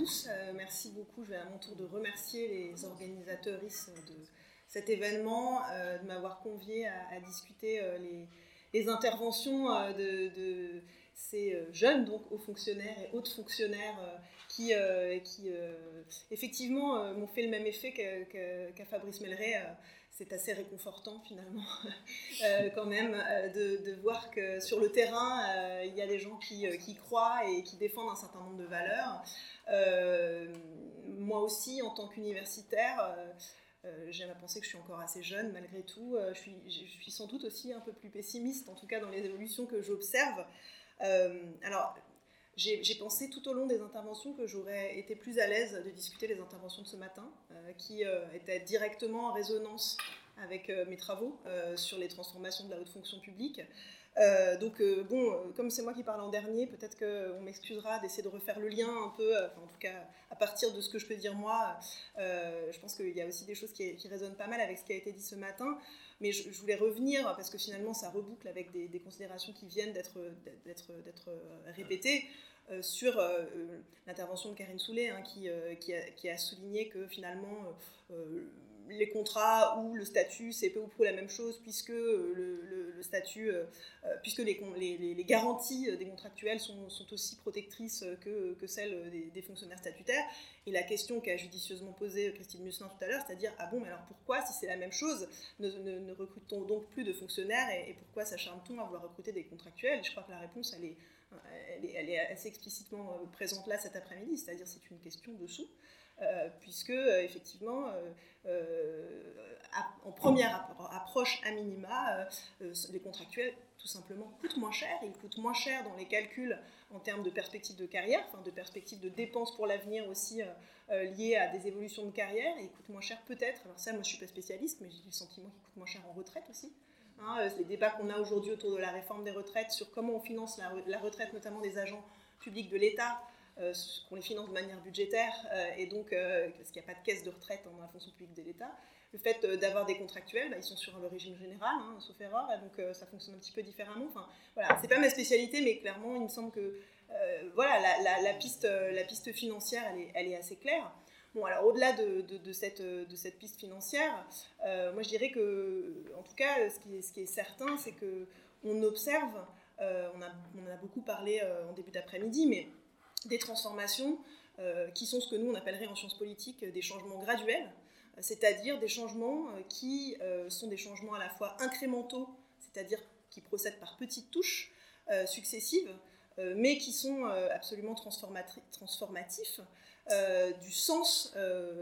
tous. Merci beaucoup. Je vais à mon tour de remercier les organisateurs de cet événement, de m'avoir convié à discuter les interventions de ces jeunes donc, hauts fonctionnaires et hautes fonctionnaires qui effectivement m'ont fait le même effet qu'à Fabrice Melleret. C'est assez réconfortant finalement quand même de voir que sur le terrain il y a des gens qui croient et qui défendent un certain nombre de valeurs. Moi aussi en tant qu'universitaire j'aime à penser que je suis encore assez jeune malgré tout. Je suis sans doute aussi un peu plus pessimiste, en tout cas dans les évolutions que j'observe. Alors, j'ai pensé tout au long des interventions que j'aurais été plus à l'aise de discuter les interventions de ce matin, qui étaient directement en résonance avec mes travaux sur les transformations de la haute fonction publique. Comme c'est moi qui parle en dernier, peut-être qu'on m'excusera d'essayer de refaire le lien un peu, en tout cas à partir de ce que je peux dire moi. Je pense qu'il y a aussi des choses qui résonnent pas mal avec ce qui a été dit ce matin, mais je voulais revenir, parce que finalement ça reboucle avec des considérations qui viennent d'être répétées, sur l'intervention de Karine Soulé, qui a souligné que finalement les contrats ou le statut, c'est peu ou prou la même chose, puisque le statut, puisque les garanties des contractuels sont aussi protectrices que celles des fonctionnaires statutaires. Et la question qu'a judicieusement posée Christine Musselin tout à l'heure, c'est-à-dire, ah bon, mais alors pourquoi, si c'est la même chose, ne recrute-t-on donc plus de fonctionnaires et pourquoi s'acharne-t-on à vouloir recruter des contractuels ? Je crois que la réponse, elle est assez explicitement présente là cet après-midi, c'est-à-dire c'est une question de sous. Puisque effectivement, en première approche à minima, les contractuels tout simplement coûtent moins cher. Ils coûtent moins cher dans les calculs en termes de perspectives de carrière, enfin de perspectives de dépenses pour l'avenir aussi liées à des évolutions de carrière, et ils coûtent moins cher peut-être. Alors ça, moi je suis pas spécialiste, mais j'ai le sentiment qu'ils coûtent moins cher en retraite aussi. Les débats qu'on a aujourd'hui autour de la réforme des retraites, sur comment on finance la retraite, notamment des agents publics de l'État, qu'on les finance de manière budgétaire, et donc parce qu'il n'y a pas de caisse de retraite dans la fonction publique de l'État. Le fait d'avoir des contractuels, ils sont sur le régime général, sauf erreur, et donc ça fonctionne un petit peu différemment. Enfin, voilà, c'est pas ma spécialité, mais clairement, il me semble que la piste financière, elle est assez claire. Bon, alors au-delà de cette piste financière, moi je dirais que, en tout cas, ce qui est certain, c'est qu'on observe, on en a beaucoup parlé en début d'après-midi, mais des transformations qui sont ce que nous on appellerait en sciences politiques des changements graduels, c'est-à-dire des changements qui sont des changements à la fois incrémentaux, c'est-à-dire qui procèdent par petites touches successives, mais qui sont absolument transformatifs du sens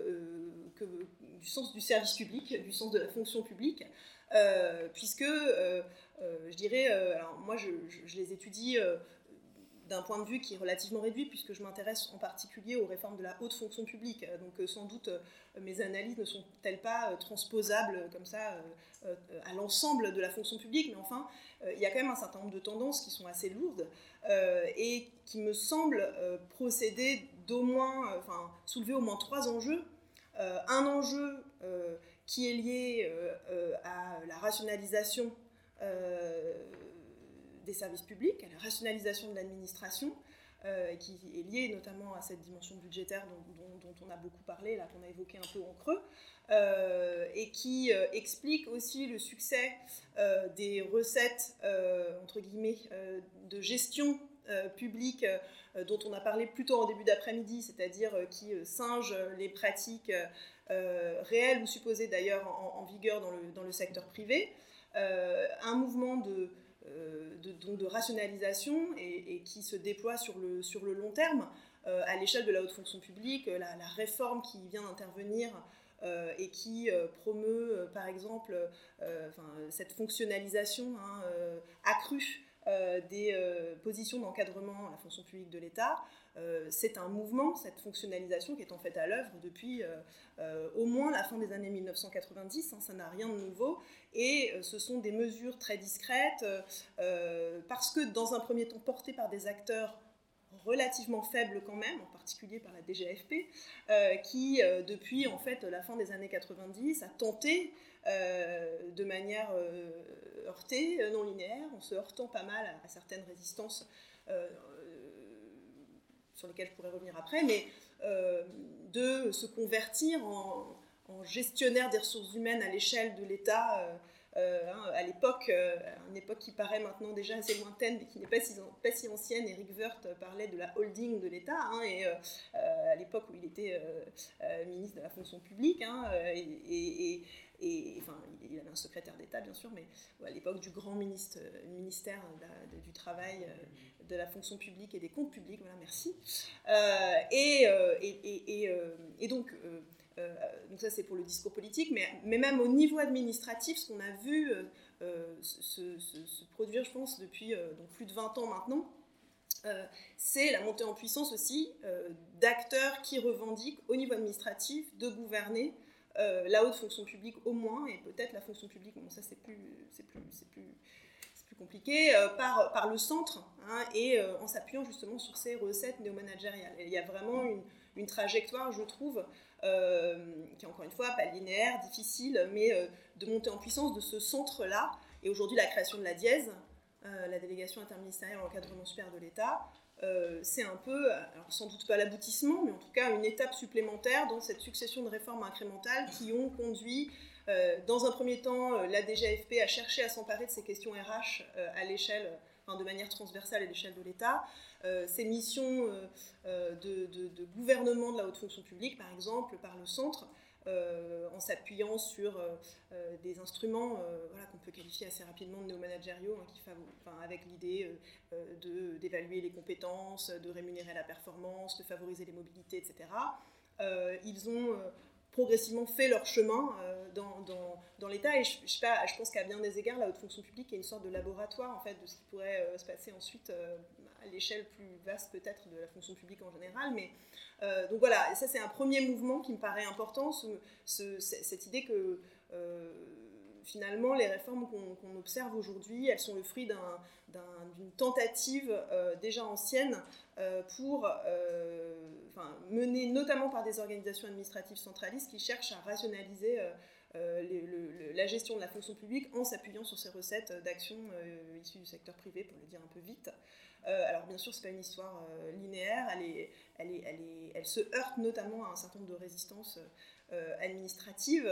du service public, du sens de la fonction publique, puisque je dirais, alors moi je les étudie d'un point de vue qui est relativement réduit, puisque je m'intéresse en particulier aux réformes de la haute fonction publique. Donc sans doute mes analyses ne sont-elles pas transposables comme ça à l'ensemble de la fonction publique, mais enfin il y a quand même un certain nombre de tendances qui sont assez lourdes et qui me semblent procéder d'au moins, soulever au moins 3 enjeux. Un enjeu qui est lié à la rationalisation des services publics, à la rationalisation de l'administration, qui est liée notamment à cette dimension budgétaire dont on a beaucoup parlé, là, qu'on a évoqué un peu en creux, et qui explique aussi le succès des recettes, entre guillemets, de gestion publique dont on a parlé plus tôt en début d'après-midi, c'est-à-dire qui singent les pratiques réelles ou supposées d'ailleurs en vigueur dans le secteur privé, un mouvement de rationalisation et qui se déploie sur le long terme à l'échelle de la haute fonction publique, la réforme qui vient d'intervenir et qui promeut par exemple cette fonctionnalisation accrue des positions d'encadrement à la fonction publique de l'État. C'est un mouvement, cette fonctionnalisation qui est en fait à l'œuvre depuis au moins la fin des années 1990, ça n'a rien de nouveau, et ce sont des mesures très discrètes parce que dans un premier temps portées par des acteurs relativement faibles quand même, en particulier par la DGFP, qui depuis en fait la fin des années 90 a tenté de manière heurtée, non linéaire, en se heurtant pas mal à certaines résistances sur lesquelles je pourrais revenir après, mais de se convertir en gestionnaire des ressources humaines à l'échelle de l'État, à l'époque, une époque qui paraît maintenant déjà assez lointaine, mais qui n'est pas si ancienne. Eric Woerth parlait de la holding de l'État, et à l'époque où il était ministre de la fonction publique, enfin, il avait un secrétaire d'État, bien sûr, mais à l'époque du grand ministère du Travail, de la fonction publique et des comptes publics, voilà, merci. Donc ça c'est pour le discours politique, mais même au niveau administratif, ce qu'on a vu se produire, je pense, depuis donc plus de 20 ans maintenant, c'est la montée en puissance aussi d'acteurs qui revendiquent au niveau administratif de gouverner la haute fonction publique au moins, et peut-être la fonction publique, bon ça c'est plus compliqué, par le centre, et en s'appuyant justement sur ces recettes néomanagériales. Et il y a vraiment une trajectoire, je trouve, qui est encore une fois pas linéaire, difficile, mais de monter en puissance de ce centre-là. Et aujourd'hui, la création de la DIES, la délégation interministérielle en encadrement supérieur de l'État, c'est un peu, alors sans doute pas l'aboutissement, mais en tout cas une étape supplémentaire dans cette succession de réformes incrémentales qui ont conduit, dans un premier temps, la DGAFP à chercher à s'emparer de ces questions RH à l'échelle, de manière transversale à l'échelle de l'État. Ces missions de gouvernement de la haute fonction publique, par exemple, par le centre, en s'appuyant sur des instruments qu'on peut qualifier assez rapidement de néomanagériaux, avec l'idée d'évaluer les compétences, de rémunérer la performance, de favoriser les mobilités, etc. Ils ont progressivement fait leur chemin dans l'État, et je pense qu'à bien des égards, la haute fonction publique est une sorte de laboratoire en fait, de ce qui pourrait se passer ensuite à l'échelle plus vaste peut-être de la fonction publique en général, mais donc voilà, ça c'est un premier mouvement qui me paraît important, cette idée que finalement les réformes qu'on observe aujourd'hui, elles sont le fruit d'une tentative déjà ancienne pour menée notamment par des organisations administratives centralistes qui cherchent à rationaliser la gestion de la fonction publique en s'appuyant sur ces recettes d'action issues du secteur privé, pour le dire un peu vite. Alors bien sûr, ce n'est pas une histoire linéaire, elle se heurte notamment à un certain nombre de résistances administratives,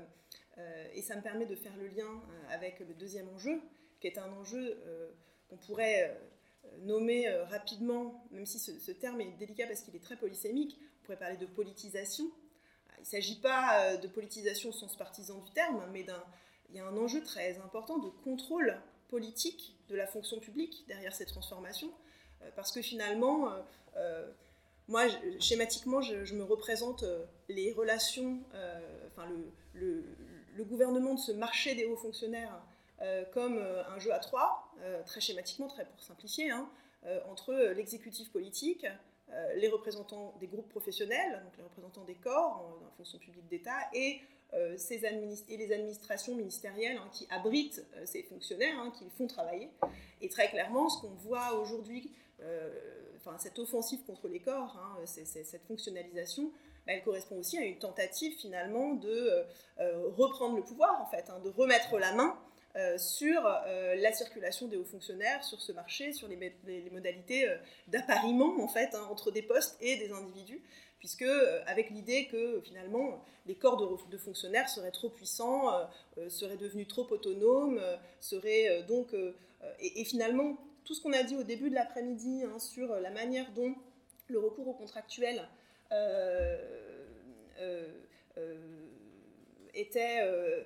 et ça me permet de faire le lien avec le deuxième enjeu, qui est un enjeu qu'on pourrait nommer rapidement, même si ce terme est délicat parce qu'il est très polysémique, on pourrait parler de politisation. Il ne s'agit pas de politisation au sens partisan du terme, mais il y a un enjeu très important de contrôle politique de la fonction publique derrière ces transformations, parce que finalement, moi, schématiquement, je me représente les relations, le gouvernement de ce marché des hauts fonctionnaires comme un jeu à trois, très schématiquement, très pour simplifier, entre l'exécutif politique, les représentants des groupes professionnels, donc les représentants des corps en fonction publique d'État, et les administrations ministérielles qui abritent ces fonctionnaires, qui les font travailler. Et très clairement, ce qu'on voit aujourd'hui, cette offensive contre les corps, cette fonctionnalisation, elle correspond aussi à une tentative finalement de reprendre le pouvoir, en fait, de remettre la main sur la circulation des hauts fonctionnaires, sur ce marché, sur les modalités d'appariement en fait, entre des postes et des individus, puisque avec l'idée que finalement les corps de fonctionnaires seraient trop puissants, seraient devenus trop autonomes, seraient donc... et finalement, tout ce qu'on a dit au début de l'après-midi sur la manière dont le recours aux contractuels était...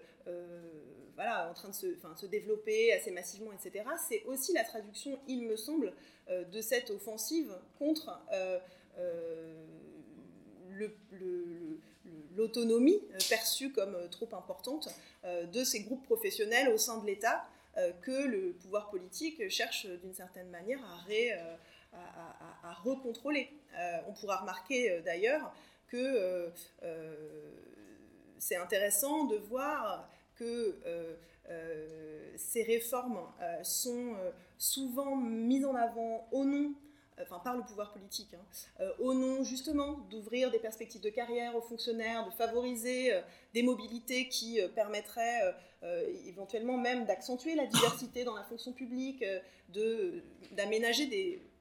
en train de se développer assez massivement, etc. C'est aussi la traduction, il me semble, de cette offensive contre l'autonomie perçue comme trop importante de ces groupes professionnels au sein de l'État que le pouvoir politique cherche d'une certaine manière à recontrôler. On pourra remarquer d'ailleurs que c'est intéressant de voir que ces réformes sont souvent mises en avant au nom, par le pouvoir politique, au nom justement d'ouvrir des perspectives de carrière aux fonctionnaires, de favoriser des mobilités qui permettraient éventuellement même d'accentuer la diversité dans la fonction publique, d'aménager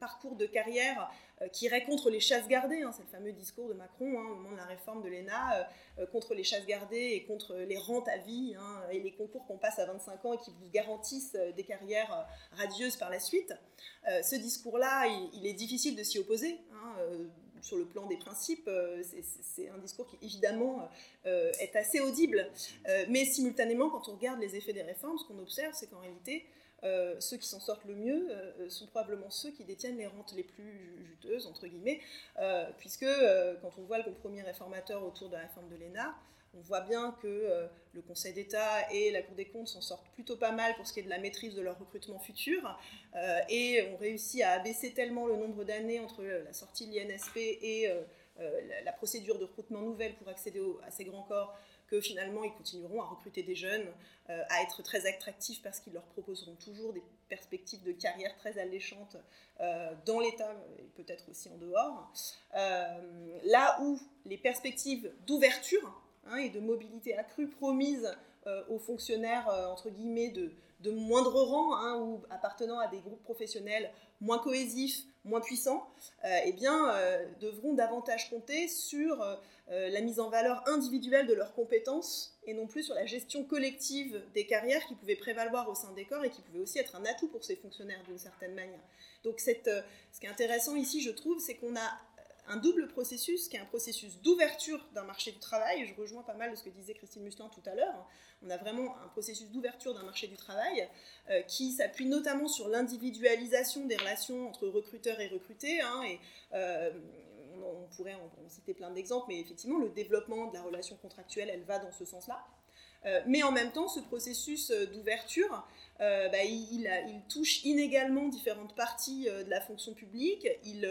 parcours de carrière qui irait contre les chasses gardées, c'est le fameux discours de Macron au moment de la réforme de l'ENA, contre les chasses gardées et contre les rentes à vie et les concours qu'on passe à 25 ans et qui vous garantissent des carrières radieuses par la suite. Ce discours-là, il est difficile de s'y opposer, sur le plan des principes, c'est un discours qui évidemment est assez audible, mais simultanément quand on regarde les effets des réformes, ce qu'on observe c'est qu'en réalité ceux qui s'en sortent le mieux sont probablement ceux qui détiennent les rentes les plus juteuses, entre guillemets, puisque quand on voit le compromis réformateur autour de la réforme de l'ENA, on voit bien que le Conseil d'État et la Cour des comptes s'en sortent plutôt pas mal pour ce qui est de la maîtrise de leur recrutement futur, et ont réussi à abaisser tellement le nombre d'années entre la sortie de l'INSP et la procédure de recrutement nouvelle pour accéder à ces grands corps, que finalement ils continueront à recruter des jeunes, à être très attractifs parce qu'ils leur proposeront toujours des perspectives de carrière très alléchantes dans l'État et peut-être aussi en dehors. Là où les perspectives d'ouverture et de mobilité accrue promises aux fonctionnaires entre guillemets de moindre rang ou appartenant à des groupes professionnels moins cohésifs, moins puissants, devront davantage compter sur la mise en valeur individuelle de leurs compétences et non plus sur la gestion collective des carrières qui pouvaient prévaloir au sein des corps et qui pouvaient aussi être un atout pour ces fonctionnaires d'une certaine manière. Donc ce qui est intéressant ici, je trouve, c'est qu'on a un double processus, qui est un processus d'ouverture d'un marché du travail. Je rejoins pas mal de ce que disait Christine Musselin tout à l'heure. On a vraiment un processus d'ouverture d'un marché du travail qui s'appuie notamment sur l'individualisation des relations entre recruteurs et recrutés. On pourrait en citer plein d'exemples, mais effectivement, le développement de la relation contractuelle, elle va dans ce sens-là. Mais en même temps, ce processus d'ouverture, il touche inégalement différentes parties de la fonction publique.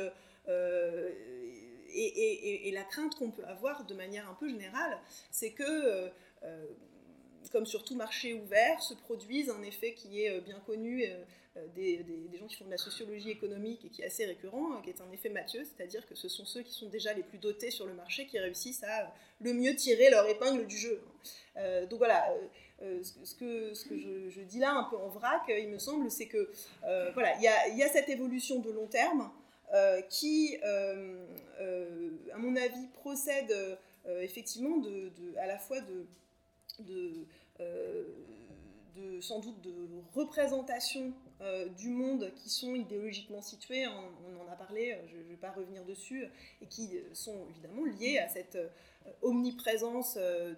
Et la crainte qu'on peut avoir de manière un peu générale, c'est que, comme sur tout marché ouvert, se produise un effet qui est bien connu des gens qui font de la sociologie économique et qui est assez récurrent, qui est un effet Mathieu, c'est-à-dire que ce sont ceux qui sont déjà les plus dotés sur le marché qui réussissent à le mieux tirer leur épingle du jeu. Donc voilà, ce que je dis là un peu en vrac, il me semble, c'est que il y a cette évolution de long terme qui, à mon avis, procède effectivement à la fois sans doute de représentation du monde qui sont idéologiquement situées, on en a parlé, je ne vais pas revenir dessus, et qui sont évidemment liées à cette omniprésence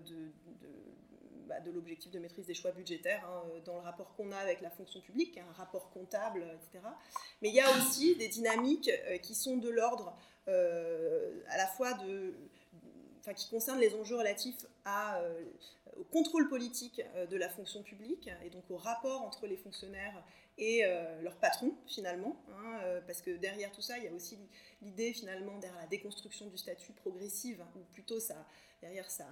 de l'objectif de maîtrise des choix budgétaires dans le rapport qu'on a avec la fonction publique, un rapport comptable, etc. Mais il y a aussi des dynamiques qui sont de l'ordre à la fois qui concernent les enjeux relatifs au contrôle politique de la fonction publique et donc au rapport entre les fonctionnaires et leurs patrons finalement, parce que derrière tout ça, il y a aussi l'idée finalement derrière la déconstruction du statut progressive, ou plutôt derrière ça...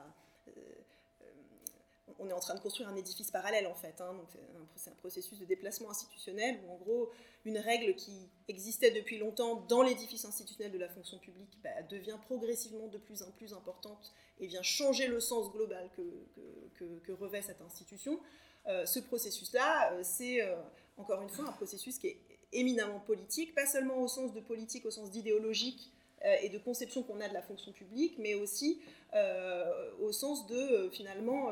on est en train de construire un édifice parallèle en fait, donc c'est un processus de déplacement institutionnel où en gros une règle qui existait depuis longtemps dans l'édifice institutionnel de la fonction publique devient progressivement de plus en plus importante et vient changer le sens global que revêt cette institution. Ce processus-là, c'est encore une fois un processus qui est éminemment politique, pas seulement au sens de politique, au sens d'idéologique et de conception qu'on a de la fonction publique, mais aussi au sens de finalement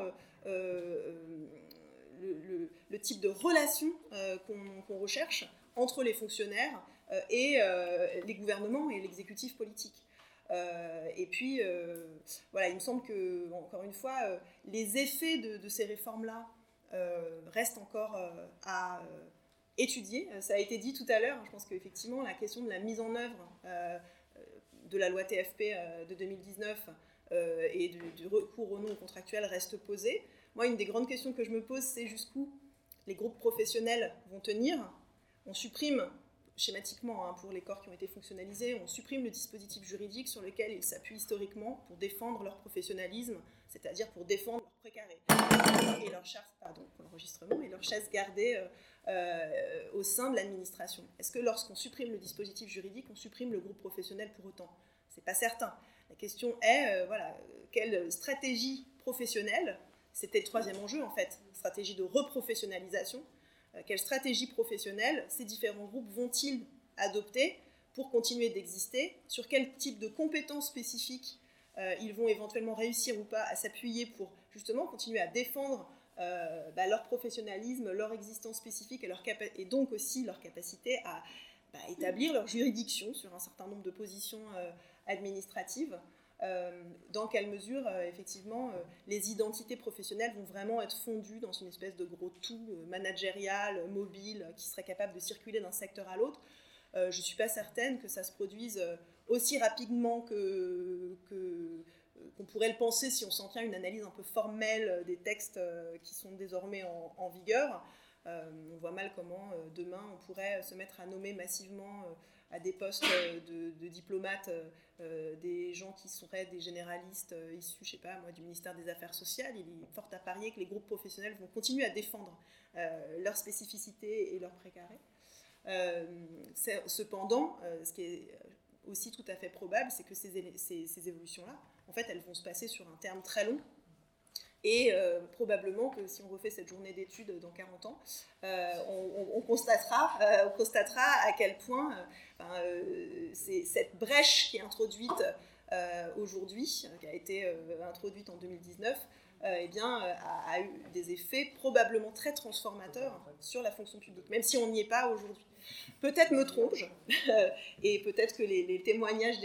le type de relation qu'on recherche entre les fonctionnaires et les gouvernements et l'exécutif politique. Et puis, il me semble que, encore une fois, les effets de ces réformes-là restent encore à étudier. Ça a été dit tout à l'heure, je pense qu'effectivement, la question de la mise en œuvre de la loi TFP de 2019 et du recours au non contractuel reste posée. Moi, une des grandes questions que je me pose, c'est jusqu'où les groupes professionnels vont tenir. On supprime, schématiquement, pour les corps qui ont été fonctionnalisés, on supprime le dispositif juridique sur lequel ils s'appuient historiquement pour défendre leur professionnalisme, c'est-à-dire pour défendre leur précaré et leur chasse, pour l'enregistrement, et leur chasse gardée au sein de l'administration. Est-ce que lorsqu'on supprime le dispositif juridique, on supprime le groupe professionnel pour autant ? C'est pas certain. La question est, quelle stratégie professionnelle, c'était le troisième enjeu en fait, stratégie de reprofessionnalisation, quelle stratégie professionnelle ces différents groupes vont-ils adopter pour continuer d'exister, sur quel type de compétences spécifiques ils vont éventuellement réussir ou pas à s'appuyer pour justement continuer à défendre leur professionnalisme, leur existence spécifique et donc aussi leur capacité à établir leur juridiction sur un certain nombre de positions administratives. Dans quelle mesure, effectivement, les identités professionnelles vont vraiment être fondues dans une espèce de gros tout managérial, mobile, qui serait capable de circuler d'un secteur à l'autre. Je ne suis pas certaine que ça se produise aussi rapidement qu'on pourrait le penser si on s'en tient à une analyse un peu formelle des textes qui sont désormais en vigueur. On voit mal comment demain on pourrait se mettre à nommer massivement à des postes de diplomates des gens qui seraient des généralistes issus, je sais pas moi, du ministère des Affaires sociales. Il est fort à parier que les groupes professionnels vont continuer à défendre leurs spécificités et leurs précarés. Cependant, ce qui est aussi tout à fait probable, c'est que ces évolutions-là, en fait, elles vont se passer sur un terme très long. Et probablement que si on refait cette journée d'études dans 40 ans, on constatera à quel point cette brèche qui est introduite aujourd'hui, qui a été introduite en 2019, a eu des effets probablement très transformateurs sur la fonction publique, même si on n'y est pas aujourd'hui. Peut-être me trompe-je, et peut-être que les témoignages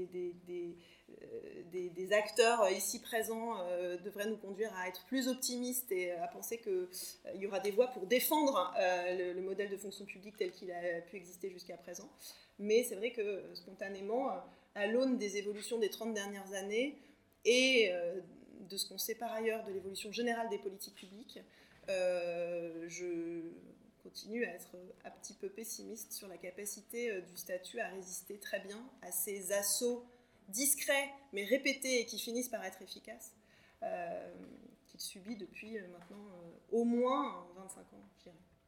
des acteurs ici présents devraient nous conduire à être plus optimistes et à penser qu'il y aura des voies pour défendre le modèle de fonction publique tel qu'il a pu exister jusqu'à présent. Mais c'est vrai que spontanément, à l'aune des évolutions des 30 dernières années et de ce qu'on sait par ailleurs de l'évolution générale des politiques publiques, je continue à être un petit peu pessimiste sur la capacité du statut à résister très bien à ces assauts discrets mais répétés et qui finissent par être efficaces qu'il subit depuis maintenant au moins 25 ans, je dirais.